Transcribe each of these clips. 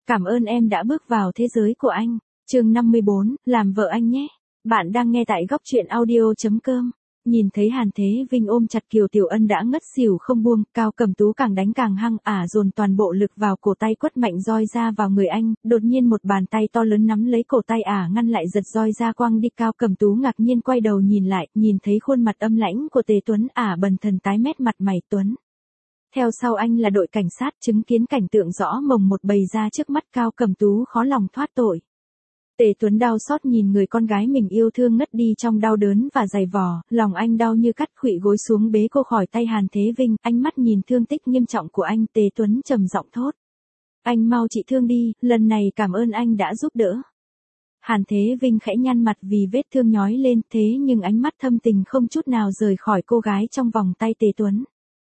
Cảm ơn em đã bước vào thế giới của anh. Chương 54, làm vợ anh nhé. Bạn đang nghe tại góc truyện audio.com. Nhìn thấy Hàn Thế Vinh ôm chặt Kiều Tiểu Ân đã ngất xỉu không buông, Cao Cẩm Tú càng đánh càng hăng, dồn toàn bộ lực vào cổ tay quất mạnh roi ra vào người anh, đột nhiên một bàn tay to lớn nắm lấy cổ tay ngăn lại giật roi ra quăng đi. Cao Cẩm Tú ngạc nhiên quay đầu nhìn lại, nhìn thấy khuôn mặt âm lãnh của Tề Tuấn, bần thần tái mét mặt mày Tuấn. Theo sau anh là đội cảnh sát, chứng kiến cảnh tượng rõ mồn một bày ra trước mắt, Cao Cẩm Tú khó lòng thoát tội. Tề Tuấn đau xót nhìn người con gái mình yêu thương ngất đi trong đau đớn và dày vò, lòng anh đau như cắt, khuỵu gối xuống bế cô khỏi tay Hàn Thế Vinh, ánh mắt nhìn thương tích nghiêm trọng của anh. Tề Tuấn trầm giọng thốt: anh mau trị thương đi, lần này cảm ơn anh đã giúp đỡ. Hàn Thế Vinh khẽ nhăn mặt vì vết thương nhói lên, thế nhưng ánh mắt thâm tình không chút nào rời khỏi cô gái trong vòng tay Tề Tuấn.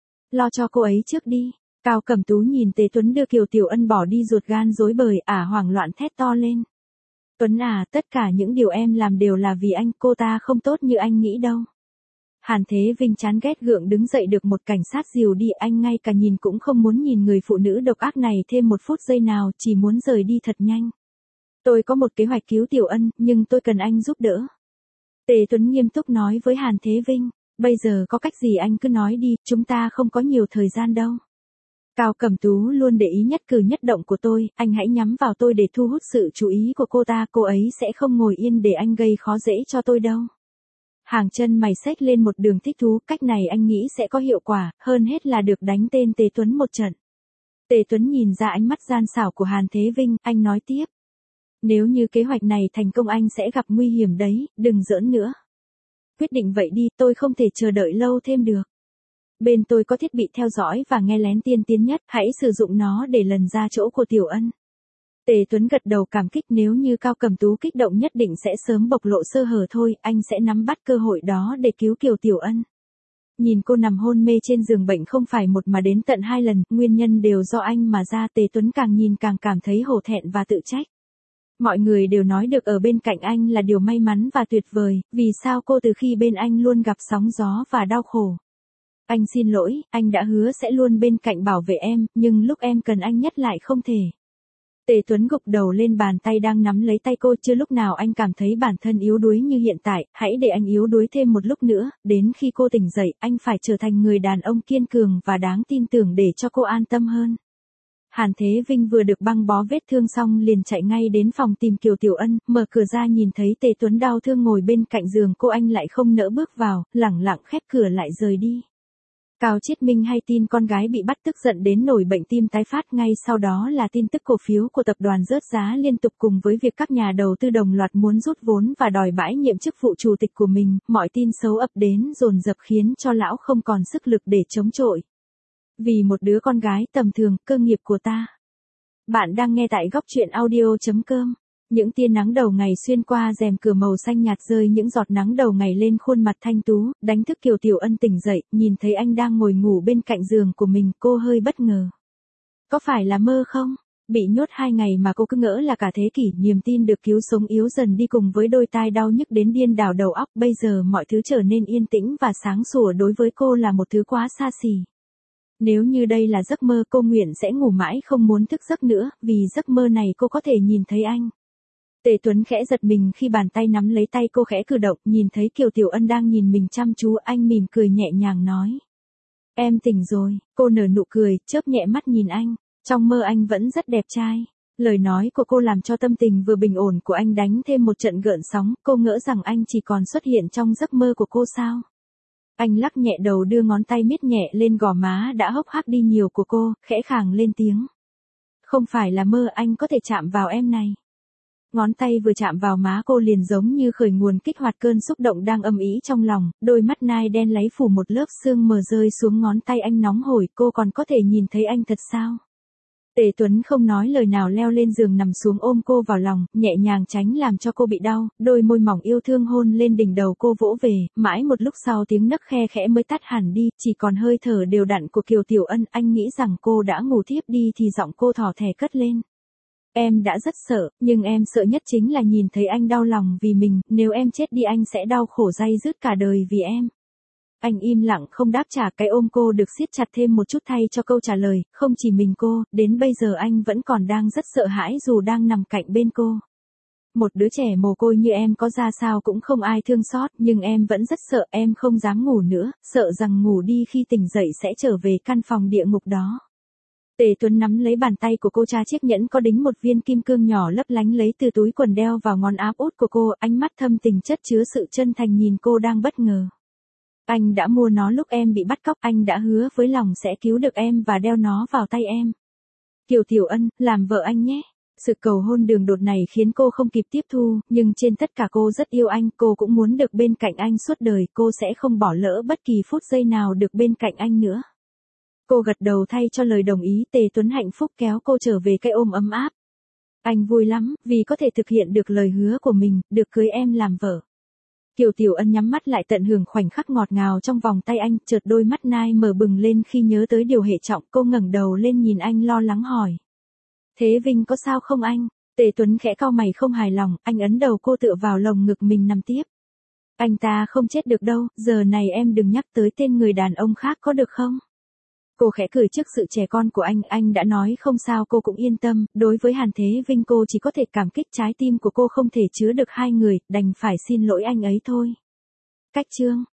Lo cho cô ấy trước đi. Cao Cẩm Tú nhìn Tề Tuấn đưa Kiều Tiểu Ân bỏ đi, ruột gan rối bời, hoảng loạn thét to lên: Tuấn tất cả những điều em làm đều là vì anh, cô ta không tốt như anh nghĩ đâu. Hàn Thế Vinh chán ghét gượng đứng dậy, được một cảnh sát dìu đi, anh ngay cả nhìn cũng không muốn nhìn người phụ nữ độc ác này thêm một phút giây nào, chỉ muốn rời đi thật nhanh. Tôi có một kế hoạch cứu Tiểu Ân, nhưng tôi cần anh giúp đỡ. Tề Tuấn nghiêm túc nói với Hàn Thế Vinh: bây giờ có cách gì anh cứ nói đi, chúng ta không có nhiều thời gian đâu. Cao Cẩm Tú luôn để ý nhất cử nhất động của tôi, anh hãy nhắm vào tôi để thu hút sự chú ý của cô ta, cô ấy sẽ không ngồi yên để anh gây khó dễ cho tôi đâu. Hàng chân mày xếch lên một đường thích thú, cách này anh nghĩ sẽ có hiệu quả, hơn hết là được đánh tên Tề Tuấn một trận. Tề Tuấn nhìn ra ánh mắt gian xảo của Hàn Thế Vinh, anh nói tiếp: nếu như kế hoạch này thành công anh sẽ gặp nguy hiểm đấy, đừng giỡn nữa. Quyết định vậy đi, tôi không thể chờ đợi lâu thêm được. Bên tôi có thiết bị theo dõi và nghe lén tiên tiến nhất, hãy sử dụng nó để lần ra chỗ của Tiểu Ân. Tề Tuấn gật đầu cảm kích, nếu như Cao Cẩm Tú kích động nhất định sẽ sớm bộc lộ sơ hở thôi, anh sẽ nắm bắt cơ hội đó để cứu Kiều Tiểu Ân. Nhìn cô nằm hôn mê trên giường bệnh không phải một mà đến tận 2 lần, nguyên nhân đều do anh mà ra. Tề Tuấn càng nhìn càng cảm thấy hổ thẹn và tự trách. Mọi người đều nói được ở bên cạnh anh là điều may mắn và tuyệt vời, vì sao cô từ khi bên anh luôn gặp sóng gió và đau khổ. Anh xin lỗi, anh đã hứa sẽ luôn bên cạnh bảo vệ em, nhưng lúc em cần anh nhất lại không thể. Tề Tuấn gục đầu lên bàn tay đang nắm lấy tay cô, chưa lúc nào anh cảm thấy bản thân yếu đuối như hiện tại, hãy để anh yếu đuối thêm một lúc nữa, đến khi cô tỉnh dậy, anh phải trở thành người đàn ông kiên cường và đáng tin tưởng để cho cô an tâm hơn. Hàn Thế Vinh vừa được băng bó vết thương xong liền chạy ngay đến phòng tìm Kiều Tiểu Ân, mở cửa ra nhìn thấy Tề Tuấn đau thương ngồi bên cạnh giường cô, anh lại không nỡ bước vào, lẳng lặng khép cửa lại rời đi. Cao Chiết Minh hay tin con gái bị bắt tức giận đến nổi bệnh tim tái phát, ngay sau đó là tin tức cổ phiếu của tập đoàn rớt giá liên tục, cùng với việc các nhà đầu tư đồng loạt muốn rút vốn và đòi bãi nhiệm chức vụ chủ tịch của mình, mọi tin xấu ập đến dồn dập khiến cho lão không còn sức lực để chống chọi. Vì một đứa con gái tầm thường, cơ nghiệp của ta. Bạn đang nghe tại góc truyện audio.com. Những tia nắng đầu ngày xuyên qua rèm cửa màu xanh nhạt, rơi những giọt nắng đầu ngày lên khuôn mặt thanh tú, đánh thức Kiều Tiểu Ân tỉnh dậy, nhìn thấy anh đang ngồi ngủ bên cạnh giường của mình, cô hơi bất ngờ. Có phải là mơ không? Bị nhốt 2 ngày mà cô cứ ngỡ là cả thế kỷ, niềm tin được cứu sống yếu dần đi cùng với đôi tai đau nhức đến điên đảo đầu óc, bây giờ mọi thứ trở nên yên tĩnh và sáng sủa, đối với cô là một thứ quá xa xỉ. Nếu như đây là giấc mơ, cô nguyện sẽ ngủ mãi không muốn thức giấc nữa, vì giấc mơ này cô có thể nhìn thấy anh. Tề Tuấn khẽ giật mình khi bàn tay nắm lấy tay cô khẽ cử động, nhìn thấy Kiều Tiểu Ân đang nhìn mình chăm chú, anh mỉm cười nhẹ nhàng nói: em tỉnh rồi. Cô nở nụ cười, chớp nhẹ mắt nhìn anh, trong mơ anh vẫn rất đẹp trai. Lời nói của cô làm cho tâm tình vừa bình ổn của anh đánh thêm một trận gợn sóng, cô ngỡ rằng anh chỉ còn xuất hiện trong giấc mơ của cô sao. Anh lắc nhẹ đầu, đưa ngón tay miết nhẹ lên gò má đã hốc hác đi nhiều của cô, khẽ khàng lên tiếng: không phải là mơ, anh có thể chạm vào em này. Ngón tay vừa chạm vào má cô liền giống như khởi nguồn kích hoạt cơn xúc động đang âm ỉ trong lòng, đôi mắt nai đen láy phủ một lớp sương mờ rơi xuống ngón tay anh nóng hổi, cô còn có thể nhìn thấy anh thật sao? Tề Tuấn không nói lời nào leo lên giường nằm xuống ôm cô vào lòng, nhẹ nhàng tránh làm cho cô bị đau, đôi môi mỏng yêu thương hôn lên đỉnh đầu cô vỗ về, mãi một lúc sau tiếng nấc khe khẽ mới tắt hẳn đi, chỉ còn hơi thở đều đặn của Kiều Tiểu Ân. Anh nghĩ rằng cô đã ngủ thiếp đi thì giọng cô thỏ thẻ cất lên: em đã rất sợ, nhưng em sợ nhất chính là nhìn thấy anh đau lòng vì mình, nếu em chết đi anh sẽ đau khổ day dứt cả đời vì em. Anh im lặng không đáp trả, cái ôm cô được siết chặt thêm một chút thay cho câu trả lời, không chỉ mình cô, đến bây giờ anh vẫn còn đang rất sợ hãi dù đang nằm cạnh bên cô. Một đứa trẻ mồ côi như em có ra sao cũng không ai thương xót, nhưng em vẫn rất sợ, em không dám ngủ nữa, sợ rằng ngủ đi khi tỉnh dậy sẽ trở về căn phòng địa ngục đó. Tề Tuấn nắm lấy bàn tay của cô, tra chiếc nhẫn có đính một viên kim cương nhỏ lấp lánh lấy từ túi quần đeo vào ngón áp út của cô, ánh mắt thâm tình chất chứa sự chân thành nhìn cô đang bất ngờ. Anh đã mua nó lúc em bị bắt cóc, anh đã hứa với lòng sẽ cứu được em và đeo nó vào tay em. Kiều Tiểu Ân, làm vợ anh nhé. Sự cầu hôn đường đột này khiến cô không kịp tiếp thu, nhưng trên tất cả cô rất yêu anh, cô cũng muốn được bên cạnh anh suốt đời, cô sẽ không bỏ lỡ bất kỳ phút giây nào được bên cạnh anh nữa. Cô gật đầu thay cho lời đồng ý, Tề Tuấn hạnh phúc kéo cô trở về cái ôm ấm áp. Anh vui lắm, vì có thể thực hiện được lời hứa của mình, được cưới em làm vợ. Kiều Tiểu Ân nhắm mắt lại tận hưởng khoảnh khắc ngọt ngào trong vòng tay anh, chợt đôi mắt nai mở bừng lên khi nhớ tới điều hệ trọng, cô ngẩng đầu lên nhìn anh lo lắng hỏi. Thế Vinh có sao không anh? Tề Tuấn khẽ cau mày không hài lòng, anh ấn đầu cô tựa vào lồng ngực mình nằm tiếp. Anh ta không chết được đâu, giờ này em đừng nhắc tới tên người đàn ông khác có được không? Cô khẽ cười trước sự trẻ con của anh đã nói không sao, cô cũng yên tâm, đối với Hàn Thế Vinh cô chỉ có thể cảm kích, trái tim của cô không thể chứa được hai người, đành phải xin lỗi anh ấy thôi. Cách chương